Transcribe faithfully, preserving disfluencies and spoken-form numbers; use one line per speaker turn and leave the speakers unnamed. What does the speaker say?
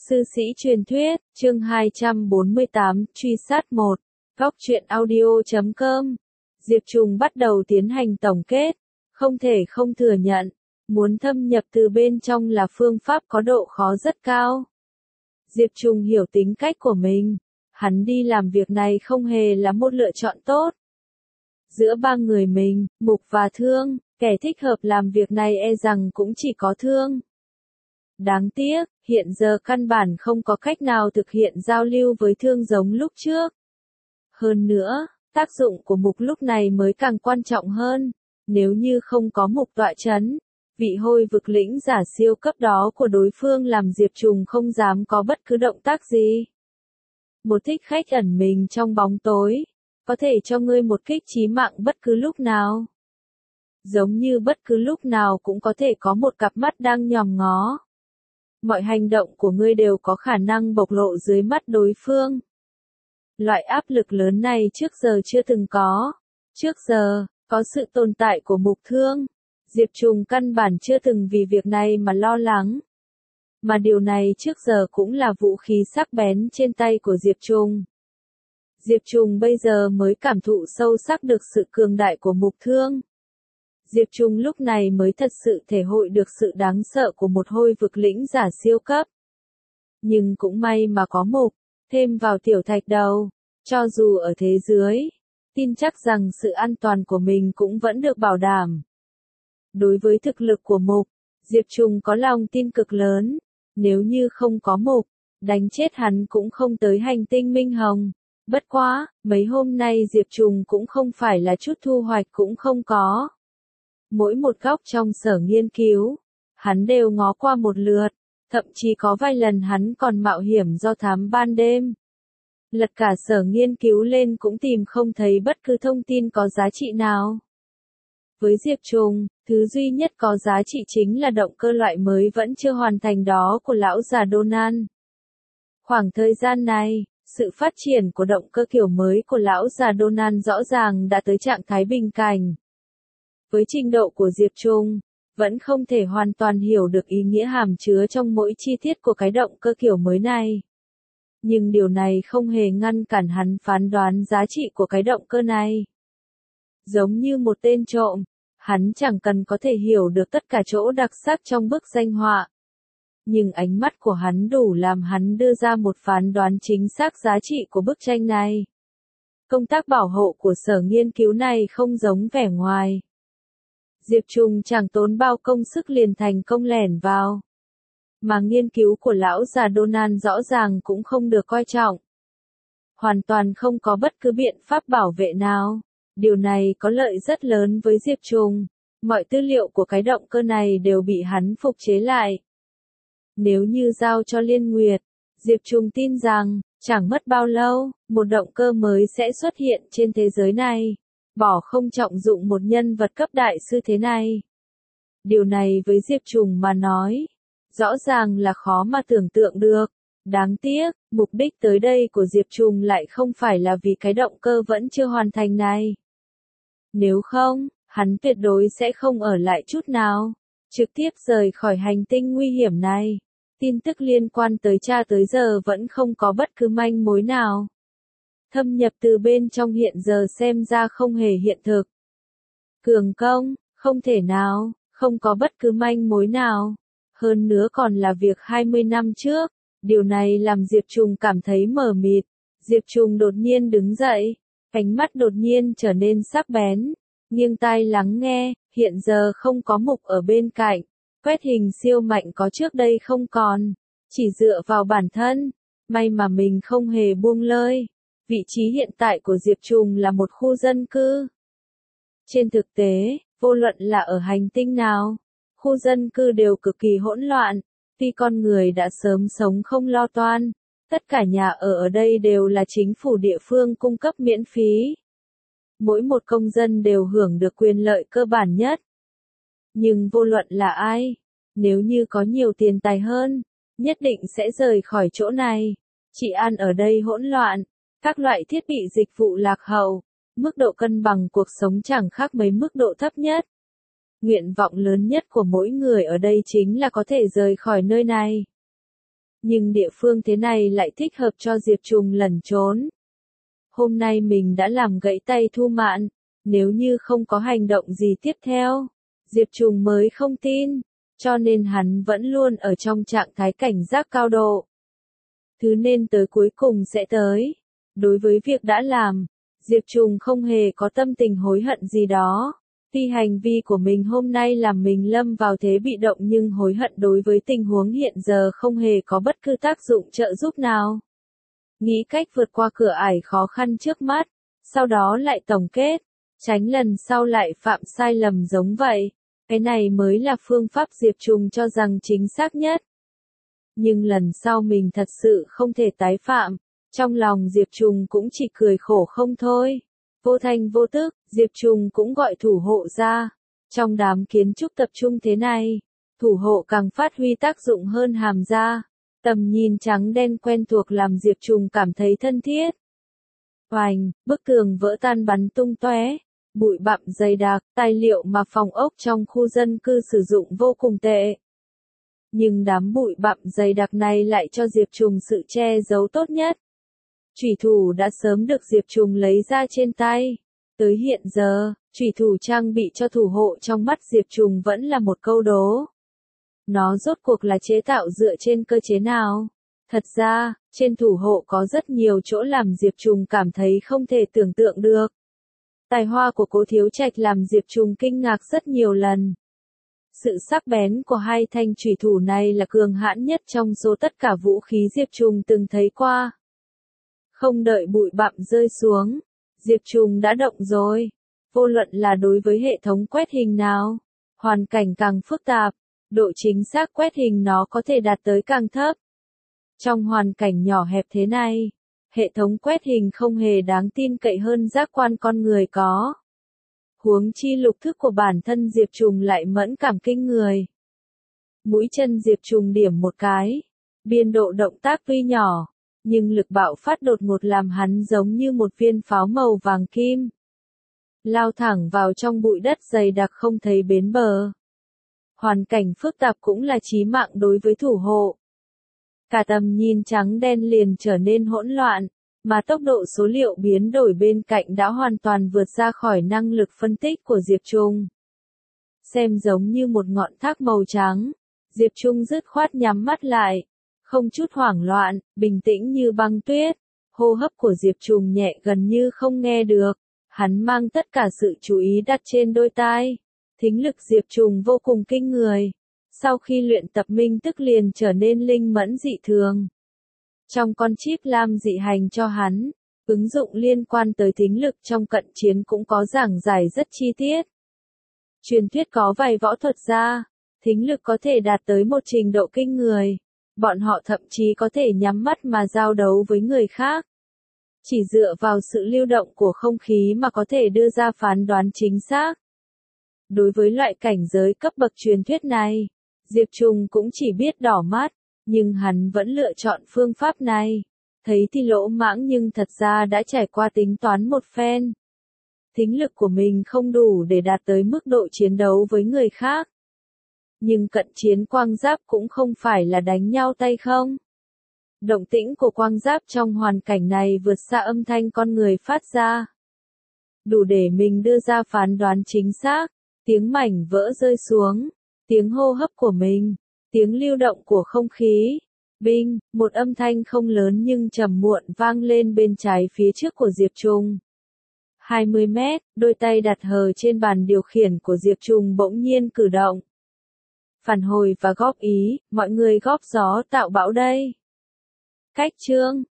Sư sĩ truyền thuyết, chương hai trăm bốn mươi tám, truy sát một, góc truyện audio chấm com. Diệp Trùng bắt đầu tiến hành tổng kết, không thể không thừa nhận, muốn thâm nhập từ bên trong là phương pháp có độ khó rất cao. Diệp Trùng hiểu tính cách của mình, hắn đi làm việc này không hề là một lựa chọn tốt. Giữa ba người mình, Mục và Thương, kẻ thích hợp làm việc này e rằng cũng chỉ có Thương. Đáng tiếc, hiện giờ căn bản không có cách nào thực hiện giao lưu với Thương giống lúc trước. Hơn nữa, tác dụng của Mục lúc này mới càng quan trọng hơn. Nếu như không có Mục tọa chấn, vị hôi vực lĩnh giả siêu cấp đó của đối phương làm Diệp Trùng không dám có bất cứ động tác gì. Một thích khách ẩn mình trong bóng tối, có thể cho ngươi một kích chí mạng bất cứ lúc nào. Giống như bất cứ lúc nào cũng có thể có một cặp mắt đang nhòm ngó. Mọi hành động của ngươi đều có khả năng bộc lộ dưới mắt đối phương. Loại áp lực lớn này trước giờ chưa từng có. Trước giờ, có sự tồn tại của Mục Thương, Diệp Trùng căn bản chưa từng vì việc này mà lo lắng. Mà điều này trước giờ cũng là vũ khí sắc bén trên tay của Diệp Trùng. Diệp Trùng bây giờ mới cảm thụ sâu sắc được sự cường đại của Mục Thương. Diệp Trùng lúc này mới thật sự thể hội được sự đáng sợ của một hôi vực lĩnh giả siêu cấp. Nhưng cũng may mà có Mục, thêm vào tiểu thạch đầu, cho dù ở thế dưới, tin chắc rằng sự an toàn của mình cũng vẫn được bảo đảm. Đối với thực lực của Mục, Diệp Trùng có lòng tin cực lớn, nếu như không có Mục, đánh chết hắn cũng không tới hành tinh Minh Hồng. Bất quá, mấy hôm nay Diệp Trùng cũng không phải là chút thu hoạch cũng không có. Mỗi một góc trong sở nghiên cứu, hắn đều ngó qua một lượt, thậm chí có vài lần hắn còn mạo hiểm do thám ban đêm. Lật cả sở nghiên cứu lên cũng tìm không thấy bất cứ thông tin có giá trị nào. Với Diệp Trùng, thứ duy nhất có giá trị chính là động cơ loại mới vẫn chưa hoàn thành đó của lão già Donan. Khoảng thời gian này, sự phát triển của động cơ kiểu mới của lão già Donan rõ ràng đã tới trạng thái bình cảnh. Với trình độ của Diệp Trùng, vẫn không thể hoàn toàn hiểu được ý nghĩa hàm chứa trong mỗi chi tiết của cái động cơ kiểu mới này. Nhưng điều này không hề ngăn cản hắn phán đoán giá trị của cái động cơ này. Giống như một tên trộm, hắn chẳng cần có thể hiểu được tất cả chỗ đặc sắc trong bức danh họa. Nhưng ánh mắt của hắn đủ làm hắn đưa ra một phán đoán chính xác giá trị của bức tranh này. Công tác bảo hộ của sở nghiên cứu này không giống vẻ ngoài. Diệp Trùng chẳng tốn bao công sức liền thành công lẻn vào. Mà nghiên cứu của lão già Donan rõ ràng cũng không được coi trọng. Hoàn toàn không có bất cứ biện pháp bảo vệ nào. Điều này có lợi rất lớn với Diệp Trùng. Mọi tư liệu của cái động cơ này đều bị hắn phục chế lại. Nếu như giao cho Liên Nguyệt, Diệp Trùng tin rằng, chẳng mất bao lâu, một động cơ mới sẽ xuất hiện trên thế giới này. Bỏ không trọng dụng một nhân vật cấp đại sư thế này. Điều này với Diệp Trùng mà nói, rõ ràng là khó mà tưởng tượng được. Đáng tiếc, mục đích tới đây của Diệp Trùng lại không phải là vì cái động cơ vẫn chưa hoàn thành này. Nếu không, hắn tuyệt đối sẽ không ở lại chút nào, trực tiếp rời khỏi hành tinh nguy hiểm này. Tin tức liên quan tới cha tới giờ vẫn không có bất cứ manh mối nào. Thâm nhập từ bên trong hiện giờ xem ra không hề hiện thực. Cường công, không thể nào, không có bất cứ manh mối nào. Hơn nữa còn là việc hai mươi năm trước, điều này làm Diệp Trùng cảm thấy mờ mịt. Diệp Trùng đột nhiên đứng dậy, ánh mắt đột nhiên trở nên sắc bén, nghiêng tai lắng nghe, hiện giờ không có Mục ở bên cạnh. Quét hình siêu mạnh có trước đây không còn, chỉ dựa vào bản thân, may mà mình không hề buông lơi. Vị trí hiện tại của Diệp Trùng là một khu dân cư. Trên thực tế, vô luận là ở hành tinh nào, khu dân cư đều cực kỳ hỗn loạn, tuy con người đã sớm sống không lo toan, tất cả nhà ở ở đây đều là chính phủ địa phương cung cấp miễn phí. Mỗi một công dân đều hưởng được quyền lợi cơ bản nhất. Nhưng vô luận là ai, nếu như có nhiều tiền tài hơn, nhất định sẽ rời khỏi chỗ này. Trị an ở đây hỗn loạn, các loại thiết bị dịch vụ lạc hậu, mức độ cân bằng cuộc sống chẳng khác mấy mức độ thấp nhất. Nguyện vọng lớn nhất của mỗi người ở đây chính là có thể rời khỏi nơi này. Nhưng địa phương thế này lại thích hợp cho Diệp Trùng lẩn trốn. Hôm nay mình đã làm gãy tay Thu Mạn, nếu như không có hành động gì tiếp theo, Diệp Trùng mới không tin, cho nên hắn vẫn luôn ở trong trạng thái cảnh giác cao độ. Thứ nên tới cuối cùng sẽ tới. Đối với việc đã làm, Diệp Trùng không hề có tâm tình hối hận gì đó. Tuy hành vi của mình hôm nay làm mình lâm vào thế bị động nhưng hối hận đối với tình huống hiện giờ không hề có bất cứ tác dụng trợ giúp nào. Nghĩ cách vượt qua cửa ải khó khăn trước mắt, sau đó lại tổng kết, tránh lần sau lại phạm sai lầm giống vậy. Cái này mới là phương pháp Diệp Trùng cho rằng chính xác nhất. Nhưng lần sau mình thật sự không thể tái phạm, trong lòng Diệp Trùng cũng chỉ cười khổ không thôi. Vô thanh vô tức, Diệp Trùng cũng gọi thủ hộ ra. Trong đám kiến trúc tập trung thế này, thủ hộ càng phát huy tác dụng hơn hàm ra. Tầm nhìn trắng đen quen thuộc làm Diệp Trùng cảm thấy thân thiết. Oành, bức tường vỡ tan bắn tung tóe, bụi bặm dày đặc, tài liệu mà phòng ốc trong khu dân cư sử dụng vô cùng tệ. Nhưng đám bụi bặm dày đặc này lại cho Diệp Trùng sự che giấu tốt nhất. Chủy thủ đã sớm được Diệp Trùng lấy ra trên tay. Tới hiện giờ, chủy thủ trang bị cho thủ hộ trong mắt Diệp Trùng vẫn là một câu đố. Nó rốt cuộc là chế tạo dựa trên cơ chế nào? Thật ra, trên thủ hộ có rất nhiều chỗ làm Diệp Trùng cảm thấy không thể tưởng tượng được. Tài hoa của Cố Thiếu Trạch làm Diệp Trùng kinh ngạc rất nhiều lần. Sự sắc bén của hai thanh chủy thủ này là cường hãn nhất trong số tất cả vũ khí Diệp Trùng từng thấy qua. Không đợi bụi bặm rơi xuống, Diệp Trùng đã động rồi. Vô luận là đối với hệ thống quét hình nào, hoàn cảnh càng phức tạp, độ chính xác quét hình nó có thể đạt tới càng thấp. Trong hoàn cảnh nhỏ hẹp thế này, hệ thống quét hình không hề đáng tin cậy hơn giác quan con người có. Huống chi lục thức của bản thân Diệp Trùng lại mẫn cảm kinh người. Mũi chân Diệp Trùng điểm một cái, biên độ động tác tuy nhỏ, nhưng lực bạo phát đột ngột làm hắn giống như một viên pháo màu vàng kim. Lao thẳng vào trong bụi đất dày đặc không thấy bến bờ. Hoàn cảnh phức tạp cũng là chí mạng đối với thủ hộ. Cả tầm nhìn trắng đen liền trở nên hỗn loạn, mà tốc độ số liệu biến đổi bên cạnh đã hoàn toàn vượt ra khỏi năng lực phân tích của Diệp Trùng. Xem giống như một ngọn thác màu trắng, Diệp Trùng dứt khoát nhắm mắt lại, không chút hoảng loạn, bình tĩnh như băng tuyết. Hô hấp của Diệp Trùng nhẹ gần như không nghe được, hắn mang tất cả sự chú ý đặt trên đôi tai. Thính lực Diệp Trùng vô cùng kinh người. Sau khi luyện tập minh tức liền trở nên linh mẫn dị thường. Trong con chip lam dị hành cho hắn, ứng dụng liên quan tới thính lực trong cận chiến cũng có giảng giải rất chi tiết. Truyền thuyết có vài võ thuật gia, thính lực có thể đạt tới một trình độ kinh người. Bọn họ thậm chí có thể nhắm mắt mà giao đấu với người khác. Chỉ dựa vào sự lưu động của không khí mà có thể đưa ra phán đoán chính xác. Đối với loại cảnh giới cấp bậc truyền thuyết này, Diệp Trùng cũng chỉ biết đỏ mắt, nhưng hắn vẫn lựa chọn phương pháp này. Thấy thì lỗ mãng nhưng thật ra đã trải qua tính toán một phen. Thính lực của mình không đủ để đạt tới mức độ chiến đấu với người khác. Nhưng cận chiến quang giáp cũng không phải là đánh nhau tay không. Động tĩnh của quang giáp trong hoàn cảnh này vượt xa âm thanh con người phát ra. Đủ để mình đưa ra phán đoán chính xác, tiếng mảnh vỡ rơi xuống, tiếng hô hấp của mình, tiếng lưu động của không khí. Binh, một âm thanh không lớn nhưng trầm muộn vang lên bên trái phía trước của Diệp Trùng. hai mươi mét, đôi tay đặt hờ trên bàn điều khiển của Diệp Trùng bỗng nhiên cử động. Phản hồi và góp ý, mọi người góp gió tạo bão đây. Cách chương